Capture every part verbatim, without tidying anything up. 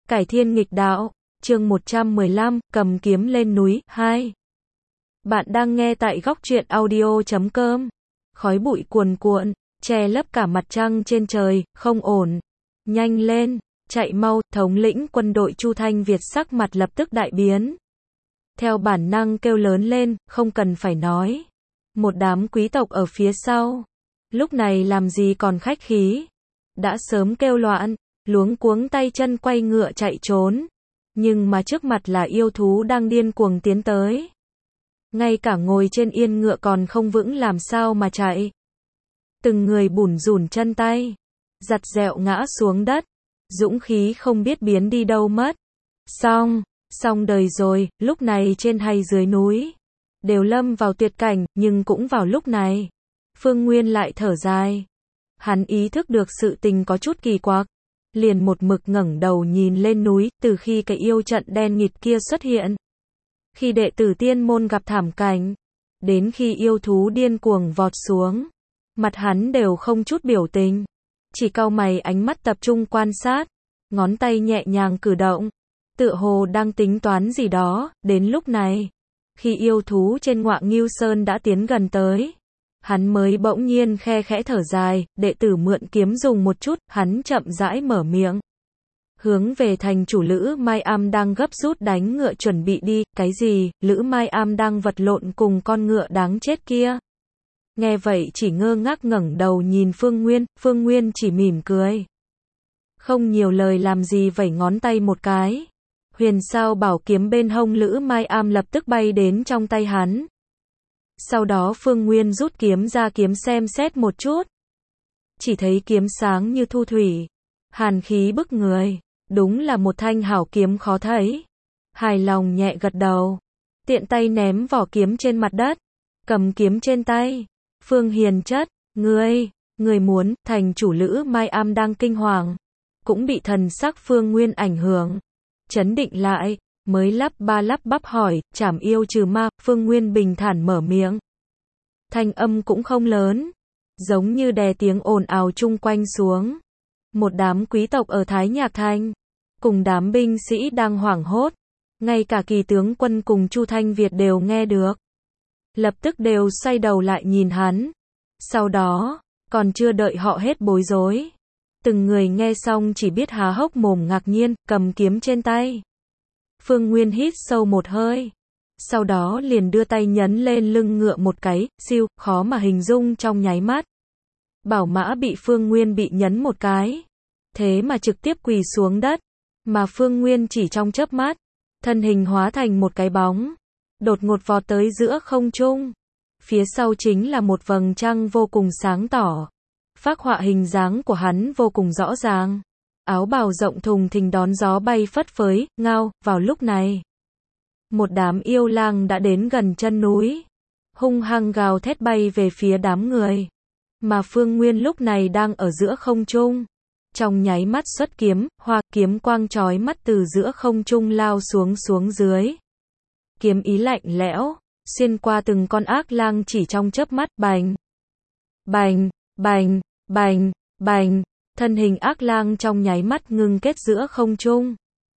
Cải thiên nghịch đạo, chương một trăm mười lăm, cầm kiếm lên núi, hai. Bạn đang nghe tại góc truyện audio chấm com. Khói bụi cuồn cuộn, che lấp cả mặt trăng trên trời, không ổn. Nhanh lên, chạy mau, thống lĩnh quân đội Chu Thanh Việt sắc mặt lập tức đại biến. Theo bản năng kêu lớn lên, không cần phải nói. Một đám quý tộc ở phía sau. Lúc này làm gì còn khách khí. Đã sớm kêu loạn, luống cuống tay chân quay ngựa chạy trốn. Nhưng mà trước mặt là yêu thú đang điên cuồng tiến tới. Ngay cả ngồi trên yên ngựa còn không vững làm sao mà chạy. Từng người bủn rủn chân tay, giặt dẹo ngã xuống đất. Dũng khí không biết biến đi đâu mất. Xong, xong đời rồi, lúc này trên hay dưới núi đều lâm vào tuyệt cảnh, nhưng cũng vào lúc này Phương Nguyên lại thở dài. Hắn ý thức được sự tình có chút kỳ quặc, liền một mực ngẩng đầu nhìn lên núi. Từ khi cái yêu trận đen nghịt kia xuất hiện, khi đệ tử tiên môn gặp thảm cảnh, đến khi yêu thú điên cuồng vọt xuống, mặt hắn đều không chút biểu tình, chỉ cau mày, ánh mắt tập trung quan sát, ngón tay nhẹ nhàng cử động, tựa hồ đang tính toán gì đó. Đến lúc này, khi yêu thú trên Ngọa Ngưu Sơn đã tiến gần tới, hắn mới bỗng nhiên khe khẽ thở dài. Đệ tử mượn kiếm dùng một chút, hắn chậm rãi mở miệng, hướng về thành chủ Lữ Mai Am đang gấp rút đánh ngựa chuẩn bị đi. Cái gì? Lữ Mai Am đang vật lộn cùng con ngựa đáng chết kia? Nghe vậy chỉ ngơ ngác ngẩng đầu nhìn Phương Nguyên. Phương Nguyên chỉ mỉm cười, không nhiều lời làm gì, vẩy ngón tay một cái. Huyền sao bảo kiếm bên hông Lữ Mai Am lập tức bay đến trong tay hắn. Sau đó Phương Nguyên rút kiếm ra, kiếm xem xét một chút. Chỉ thấy kiếm sáng như thu thủy, hàn khí bức người, đúng là một thanh hảo kiếm khó thấy. Hài lòng nhẹ gật đầu, tiện tay ném vỏ kiếm trên mặt đất, cầm kiếm trên tay. Phương Hiền chất, ngươi, ngươi muốn? Thành chủ Lữ Mai Am đang kinh hoàng, cũng bị thần sắc Phương Nguyên ảnh hưởng, chấn định lại, mới lắp ba lắp bắp hỏi, trảm yêu trừ ma. Phương Nguyên bình thản mở miệng, thanh âm cũng không lớn, giống như đè tiếng ồn ào chung quanh xuống. Một đám quý tộc ở Thái Nhạc Thành, cùng đám binh sĩ đang hoảng hốt, ngay cả Kỳ tướng quân cùng Chu Thanh Việt đều nghe được, lập tức đều xoay đầu lại nhìn hắn. Sau đó, còn chưa đợi họ hết bối rối, từng người nghe xong chỉ biết há hốc mồm ngạc nhiên. Cầm kiếm trên tay, Phương Nguyên hít sâu một hơi, sau đó liền đưa tay nhấn lên lưng ngựa một cái, siêu, khó mà hình dung trong nháy mắt. Bảo mã bị Phương Nguyên bị nhấn một cái, thế mà trực tiếp quỳ xuống đất, mà Phương Nguyên chỉ trong chớp mắt, thân hình hóa thành một cái bóng, đột ngột vọt tới giữa không trung. Phía sau chính là một vầng trăng vô cùng sáng tỏ, phác họa hình dáng của hắn vô cùng rõ ràng. Áo bào rộng thùng thình đón gió bay phất phới, ngao. Vào lúc này, một đám yêu lang đã đến gần chân núi, hung hăng gào thét bay về phía đám người. Mà Phương Nguyên lúc này đang ở giữa không trung, trong nháy mắt xuất kiếm, hoa kiếm quang chói mắt từ giữa không trung lao xuống xuống dưới. Kiếm ý lạnh lẽo, xuyên qua từng con ác lang chỉ trong chớp mắt. Bành, bành, bành, bành, bành, thân hình ác lang trong nháy mắt ngưng kết giữa không trung.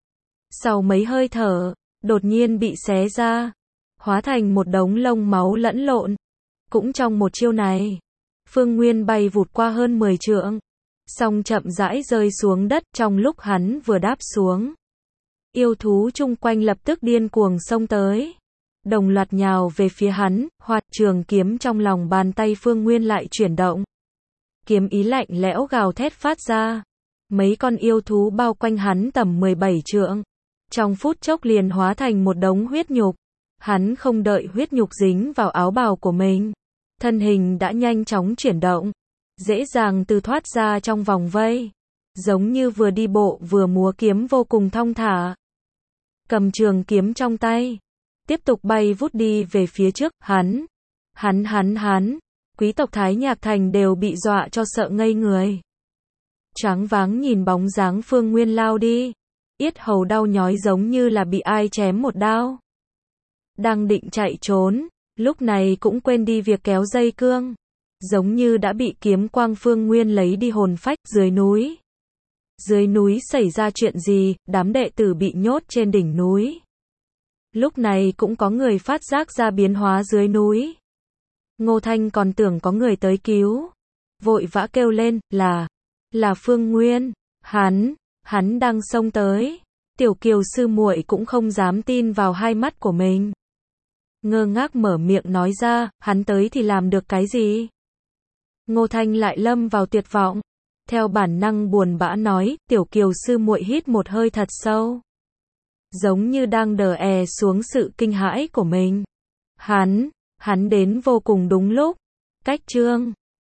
Sau mấy hơi thở, đột nhiên bị xé ra, hóa thành một đống lông máu lẫn lộn. Cũng trong một chiêu này, Phương Nguyên bay vụt qua hơn mười trượng, xong chậm rãi rơi xuống đất. Trong lúc hắn vừa đáp xuống, yêu thú chung quanh lập tức điên cuồng xông tới, đồng loạt nhào về phía hắn. Hoạt trường kiếm trong lòng bàn tay Phương Nguyên lại chuyển động, kiếm ý lạnh lẽo gào thét phát ra. Mấy con yêu thú bao quanh hắn tầm mười bảy trượng, trong phút chốc liền hóa thành một đống huyết nhục. Hắn không đợi huyết nhục dính vào áo bào của mình, thân hình đã nhanh chóng chuyển động, dễ dàng từ thoát ra trong vòng vây, giống như vừa đi bộ vừa múa kiếm vô cùng thong thả. Cầm trường kiếm trong tay, tiếp tục bay vút đi về phía trước. Hắn, hắn hắn hắn, quý tộc Thái Nhạc Thành đều bị dọa cho sợ ngây người, choáng váng nhìn bóng dáng Phương Nguyên lao đi, yết hầu đau nhói giống như là bị ai chém một đao. Đang định chạy trốn, lúc này cũng quên đi việc kéo dây cương, giống như đã bị kiếm quang Phương Nguyên lấy đi hồn phách. Dưới núi, Dưới núi xảy ra chuyện gì, đám đệ tử bị nhốt trên đỉnh núi. Lúc này cũng có người phát giác ra biến hóa dưới núi. Ngô Thanh còn tưởng có người tới cứu. Vội vã kêu lên, là, là Phương Nguyên. Hắn, hắn đang xông tới. Tiểu Kiều sư muội cũng không dám tin vào hai mắt của mình. Ngơ ngác mở miệng nói ra, hắn tới thì làm được cái gì? Ngô Thanh lại lâm vào tuyệt vọng. Theo bản năng buồn bã nói, Tiểu Kiều sư muội hít một hơi thật sâu. Giống như đang đờ è xuống sự kinh hãi của mình. Hắn, hắn đến vô cùng đúng lúc. Cách chương